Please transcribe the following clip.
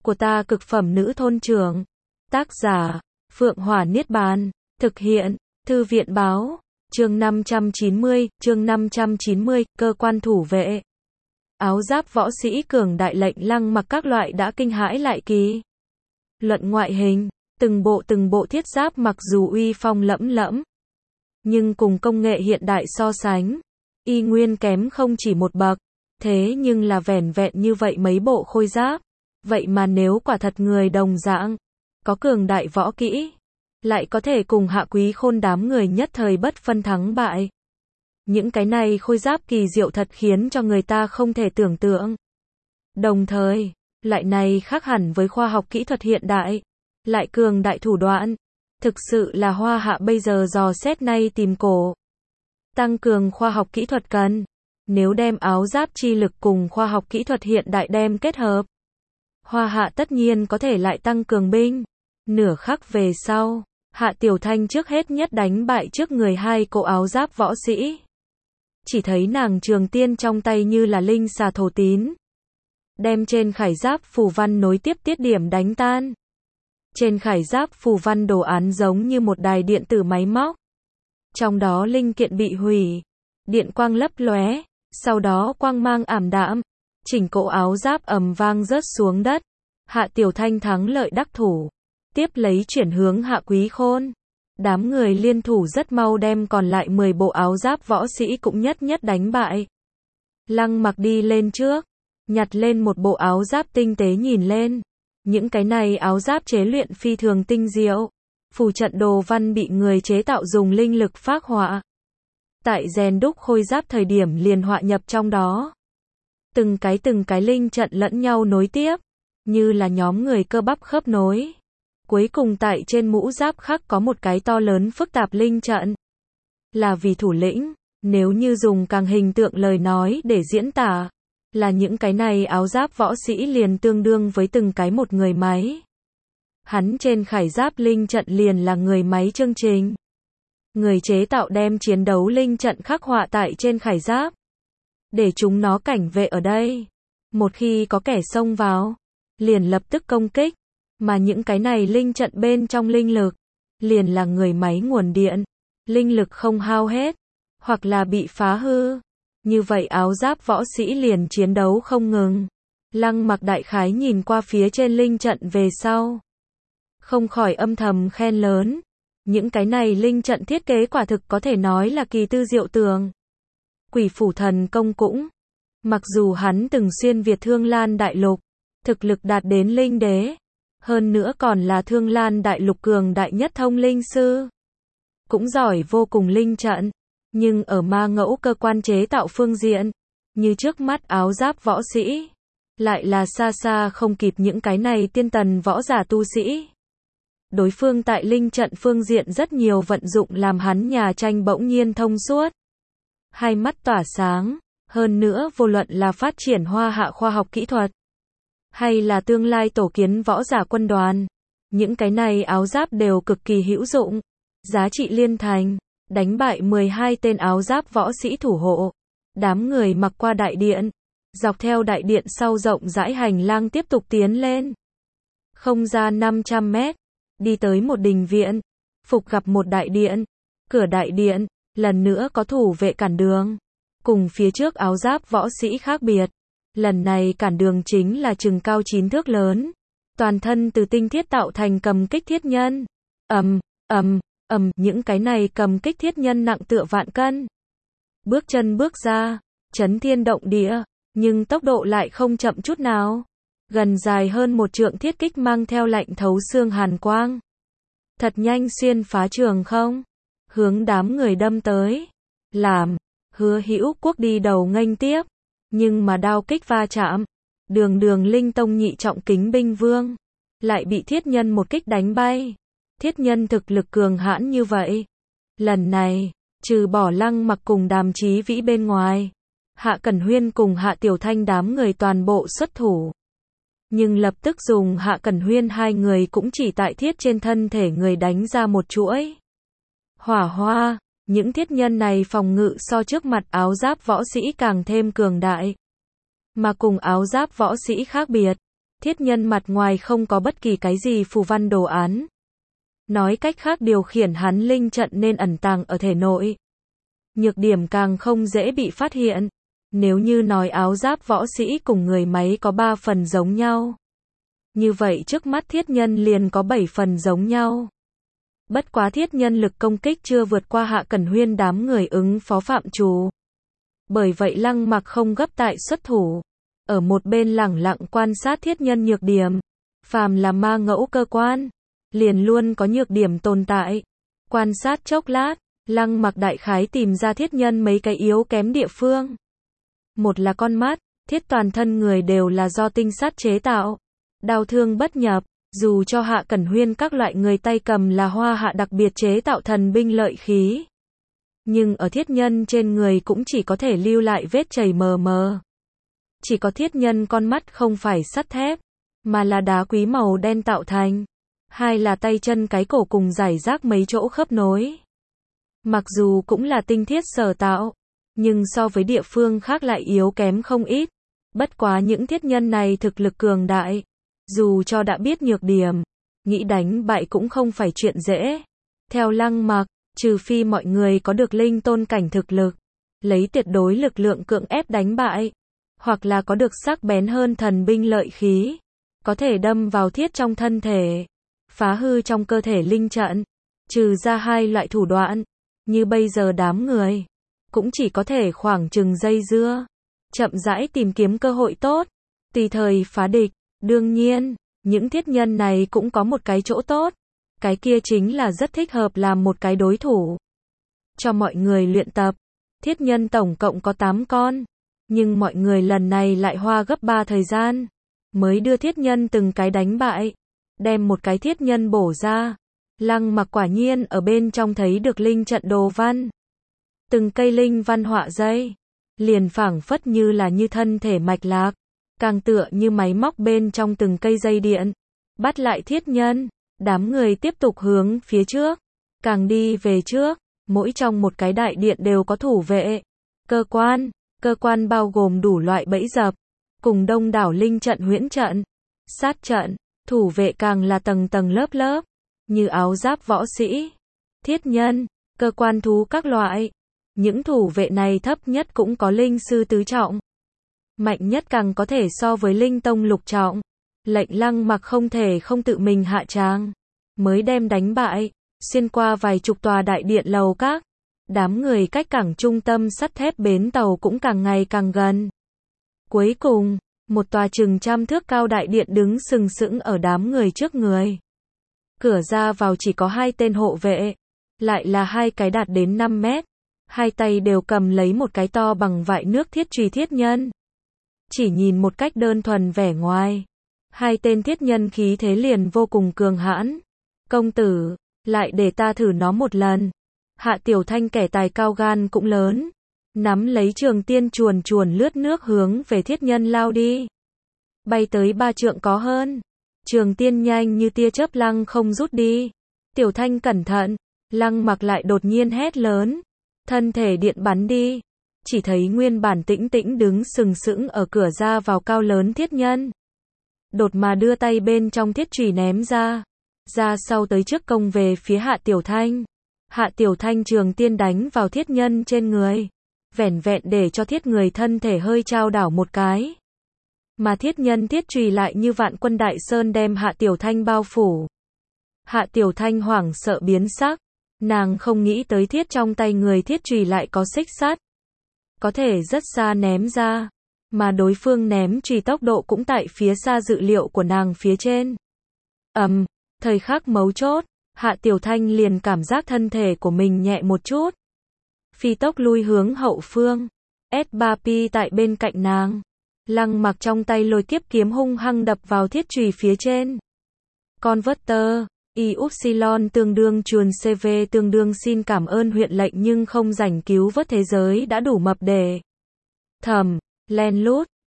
của ta cực phẩm nữ thôn trưởng. Tác giả, Phượng Hỏa Niết Bàn. Thực hiện, Thư viện Báo. Chương 590, cơ quan thủ vệ. Áo giáp võ sĩ cường đại lệnh Lăng Mặc các loại đã kinh hãi lại kỳ. Luận ngoại hình, từng bộ thiết giáp mặc dù uy phong lẫm lẫm, nhưng cùng công nghệ hiện đại so sánh, y nguyên kém không chỉ một bậc. Thế nhưng là vẻn vẹn như vậy mấy bộ khôi giáp, vậy mà nếu quả thật người đồng dạng, có cường đại võ kỹ, lại có thể cùng Hạ Quý Khôn đám người nhất thời bất phân thắng bại. Những cái này khôi giáp kỳ diệu thật khiến cho người ta không thể tưởng tượng. Đồng thời, loại này khác hẳn với khoa học kỹ thuật hiện đại, lại cường đại thủ đoạn, thực sự là Hoa Hạ bây giờ dò xét nay tìm cổ. Tăng cường khoa học kỹ thuật cần, nếu đem áo giáp chi lực cùng khoa học kỹ thuật hiện đại đem kết hợp, Hoa Hạ tất nhiên có thể lại tăng cường binh. Nửa khắc về sau, Hạ Tiểu Thanh trước hết nhất đánh bại trước người hai cỗ áo giáp võ sĩ. Chỉ thấy nàng trường tiên trong tay như là linh xà thổ tín, đem trên khải giáp phù văn nối tiếp tiết điểm đánh tan. Trên khải giáp phù văn đồ án giống như một đài điện tử máy móc, trong đó linh kiện bị hủy, điện quang lấp lóe, sau đó quang mang ảm đạm, chỉnh cỗ áo giáp ầm vang rớt xuống đất. Hạ Tiểu Thanh thắng lợi đắc thủ, tiếp lấy chuyển hướng Hạ Quý Khôn. Đám người liên thủ rất mau đem còn lại 10 bộ áo giáp võ sĩ cũng nhất nhất đánh bại. Lăng Mặc đi lên trước, nhặt lên một bộ áo giáp tinh tế nhìn lên. Những cái này áo giáp chế luyện phi thường tinh diệu, phù trận đồ văn bị người chế tạo dùng linh lực phác họa. Tại rèn đúc khôi giáp thời điểm liền họa nhập trong đó. Từng cái linh trận lẫn nhau nối tiếp, như là nhóm người cơ bắp khớp nối. Cuối cùng tại trên mũ giáp khắc có một cái to lớn phức tạp linh trận. Là vì thủ lĩnh, nếu như dùng càng hình tượng lời nói để diễn tả, là những cái này áo giáp võ sĩ liền tương đương với từng cái một người máy. Hắn trên khải giáp linh trận liền là người máy chương trình. Người chế tạo đem chiến đấu linh trận khắc họa tại trên khải giáp, để chúng nó cảnh vệ ở đây. Một khi có kẻ xông vào, liền lập tức công kích. Mà những cái này linh trận bên trong linh lực, liền là người máy nguồn điện. Linh lực không hao hết, hoặc là bị phá hư. Như vậy áo giáp võ sĩ liền chiến đấu không ngừng. Lăng Mặc đại khái nhìn qua phía trên linh trận về sau, không khỏi âm thầm khen lớn. Những cái này linh trận thiết kế quả thực có thể nói là kỳ tư diệu tường. Quỷ phủ thần công cũng, mặc dù hắn từng xuyên Việt Thương Lan đại lục, thực lực đạt đến linh đế, hơn nữa còn là Thương Lan đại lục cường đại nhất thông linh sư, cũng giỏi vô cùng linh trận, nhưng ở ma ngẫu cơ quan chế tạo phương diện, như trước mắt áo giáp võ sĩ, lại là xa xa không kịp những cái này tiên tần võ giả tu sĩ. Đối phương tại linh trận phương diện rất nhiều vận dụng làm hắn nhà tranh bỗng nhiên thông suốt. Hai mắt tỏa sáng, hơn nữa vô luận là phát triển Hoa Hạ khoa học kỹ thuật, hay là tương lai tổ kiến võ giả quân đoàn, những cái này áo giáp đều cực kỳ hữu dụng, giá trị liên thành, đánh bại 12 tên áo giáp võ sĩ thủ hộ. Đám người mặc qua đại điện, dọc theo đại điện sau rộng rãi hành lang tiếp tục tiến lên. Không ra 500 mét, đi tới một đình viện, phục gặp một đại điện. Cửa đại điện, lần nữa có thủ vệ cản đường. Cùng phía trước áo giáp võ sĩ khác biệt, lần này cản đường chính là chừng cao 9 thước lớn, toàn thân từ tinh thiết tạo thành cầm kích thiết nhân. Những cái này cầm kích thiết nhân nặng tựa vạn cân. Bước chân bước ra, chấn thiên động địa, nhưng tốc độ lại không chậm chút nào. Gần dài hơn 1 trượng thiết kích mang theo lạnh thấu xương hàn quang. Thật nhanh xuyên phá trường không, hướng đám người đâm tới. Làm, Hứa Hữu Quốc đi đầu nghênh tiếp, nhưng mà đao kích va chạm, đường linh tông nhị trọng kính binh vương, lại bị thiết nhân một kích đánh bay. Thiết nhân thực lực cường hãn như vậy. Lần này, trừ bỏ Lăng Mặc cùng Đàm Chí Vĩ bên ngoài, Hạ Cẩn Huyên cùng Hạ Tiểu Thanh đám người toàn bộ xuất thủ. Nhưng lập tức dùng Hạ Cẩn Huyên hai người cũng chỉ tại thiết trên thân thể người đánh ra một chuỗi hỏa hoa. Những thiết nhân này phòng ngự so trước mặt áo giáp võ sĩ càng thêm cường đại. Mà cùng áo giáp võ sĩ khác biệt, Thiết nhân mặt ngoài không có bất kỳ cái gì phù văn đồ án. Nói cách khác điều khiển hắn linh trận nên ẩn tàng ở thể nội. Nhược điểm càng không dễ bị phát hiện. Nếu như nói áo giáp võ sĩ cùng người máy có 3 phần giống nhau, như vậy trước mắt thiết nhân liền có 7 phần giống nhau. Bất quá thiết nhân lực công kích chưa vượt qua Hạ Cẩn Huyên đám người ứng phó phạm trù. Bởi vậy Lăng Mặc không gấp tại xuất thủ. Ở một bên lẳng lặng quan sát thiết nhân nhược điểm. Phàm là ma ngẫu cơ quan, liền luôn có nhược điểm tồn tại. Quan sát chốc lát, Lăng Mặc đại khái tìm ra thiết nhân mấy cái yếu kém địa phương. Một là con mắt, thiết toàn thân người đều là do tinh sắt chế tạo. Đao thương bất nhập, dù cho Hạ Cẩn Huyên các loại người tay cầm là Hoa Hạ đặc biệt chế tạo thần binh lợi khí. Nhưng ở thiết nhân trên người cũng chỉ có thể lưu lại vết chảy mờ mờ. Chỉ có thiết nhân con mắt không phải sắt thép, mà là đá quý màu đen tạo thành. Hai là tay chân cái cổ cùng giải rác mấy chỗ khớp nối. Mặc dù cũng là tinh thiết sở tạo, nhưng so với địa phương khác lại yếu kém không ít. Bất quá những thiết nhân này thực lực cường đại. Dù cho đã biết nhược điểm, nghĩ đánh bại cũng không phải chuyện dễ. Theo Lăng Mặc, trừ phi mọi người có được linh tôn cảnh thực lực, lấy tuyệt đối lực lượng cưỡng ép đánh bại, hoặc là có được sắc bén hơn thần binh lợi khí, có thể đâm vào thiết trong thân thể, phá hư trong cơ thể linh trận. Trừ ra hai loại thủ đoạn, như bây giờ đám người, cũng chỉ có thể khoảng chừng dây dưa, chậm rãi tìm kiếm cơ hội tốt, tùy thời phá địch. Đương nhiên, những thiết nhân này cũng có một cái chỗ tốt, cái kia chính là rất thích hợp làm một cái đối thủ cho mọi người luyện tập. Thiết nhân tổng cộng có 8 con, nhưng mọi người lần này lại hoa gấp 3 thời gian, mới đưa thiết nhân từng cái đánh bại, đem một cái thiết nhân bổ ra. Lăng Mặc quả nhiên ở bên trong thấy được linh trận đồ văn. Từng cây linh văn họa dây, liền phảng phất như là như thân thể mạch lạc, càng tựa như máy móc bên trong từng cây dây điện. Bắt lại thiết nhân, đám người tiếp tục hướng phía trước, càng đi về trước, mỗi trong một cái đại điện đều có thủ vệ. Cơ quan bao gồm đủ loại bẫy dập, cùng đông đảo linh trận huyễn trận, sát trận, thủ vệ càng là tầng tầng lớp lớp, như áo giáp võ sĩ, thiết nhân, cơ quan thú các loại. Những thủ vệ này thấp nhất cũng có linh sư tứ trọng. Mạnh nhất càng có thể so với linh tông lục trọng. Lệnh Lăng Mặc không thể không tự mình hạ tràng, mới đem đánh bại, xuyên qua vài chục tòa đại điện lầu các. Đám người cách cảng trung tâm sắt thép bến tàu cũng càng ngày càng gần. Cuối cùng, một tòa chừng 100 thước cao đại điện đứng sừng sững ở đám người trước người. Cửa ra vào chỉ có 2 tên hộ vệ, lại là 2 cái đạt đến 5 mét. 2 tay đều cầm lấy một cái to bằng vại nước thiết chùy thiết nhân. Chỉ nhìn một cách đơn thuần vẻ ngoài, 2 tên thiết nhân khí thế liền vô cùng cường hãn. Công tử, lại để ta thử nó một lần. Hạ Tiểu Thanh kẻ tài cao gan cũng lớn, nắm lấy trường tiên chuồn chuồn lướt nước hướng về thiết nhân lao đi. Bay tới 3 trượng có hơn. Trường tiên nhanh như tia chớp lăng không rút đi. Tiểu Thanh cẩn thận, Lăng Mặc lại đột nhiên hét lớn. Thân thể điện bắn đi. Chỉ thấy nguyên bản tĩnh tĩnh đứng sừng sững ở cửa ra vào cao lớn thiết nhân. Đột mà đưa tay bên trong thiết chùy ném ra. Ra sau tới trước công về phía Hạ Tiểu Thanh. Hạ Tiểu Thanh trường tiên đánh vào thiết nhân trên người. Vẻn vẹn để cho thiết người thân thể hơi trao đảo một cái. Mà thiết nhân thiết chùy lại như vạn quân đại sơn đem Hạ Tiểu Thanh bao phủ. Hạ Tiểu Thanh hoảng sợ biến sắc. Nàng không nghĩ tới thiết trong tay người thiết chùy lại có xích sắt. Có thể rất xa ném ra. Mà đối phương ném chùy tốc độ cũng tại phía xa dự liệu của nàng phía trên. Thời khắc mấu chốt, Hạ Tiểu Thanh liền cảm giác thân thể của mình nhẹ một chút. Phi tốc lui hướng hậu phương. S3P tại bên cạnh nàng. Lăng Mặc trong tay lôi kiếp kiếm hung hăng đập vào thiết chùy phía trên. Converter, Y tương đương chuồn CV tương đương xin cảm ơn huyện lệnh nhưng không rảnh cứu vớt thế giới đã đủ mập để. Thầm, len lút,